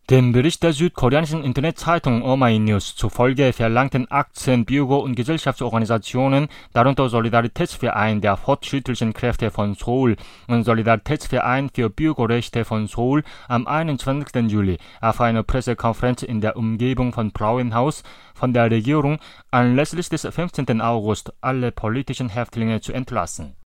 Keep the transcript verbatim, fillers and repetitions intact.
Dem Bericht der südkoreanischen Internetzeitung Aomhmynews News zufolge verlangten achtzehn Bürger- und Gesellschaftsorganisationen, darunter Solidaritätsverein der fortschrittlichen Kräfte von Seoul und Solidaritätsverein für Bürgerrechte von Seoul, am einundzwanzigsten Juli auf einer Pressekonferenz in der Umgebung von Brauenhaus von der Regierung anlässlich des fünfzehnten August alle politischen Häftlinge zu entlassen.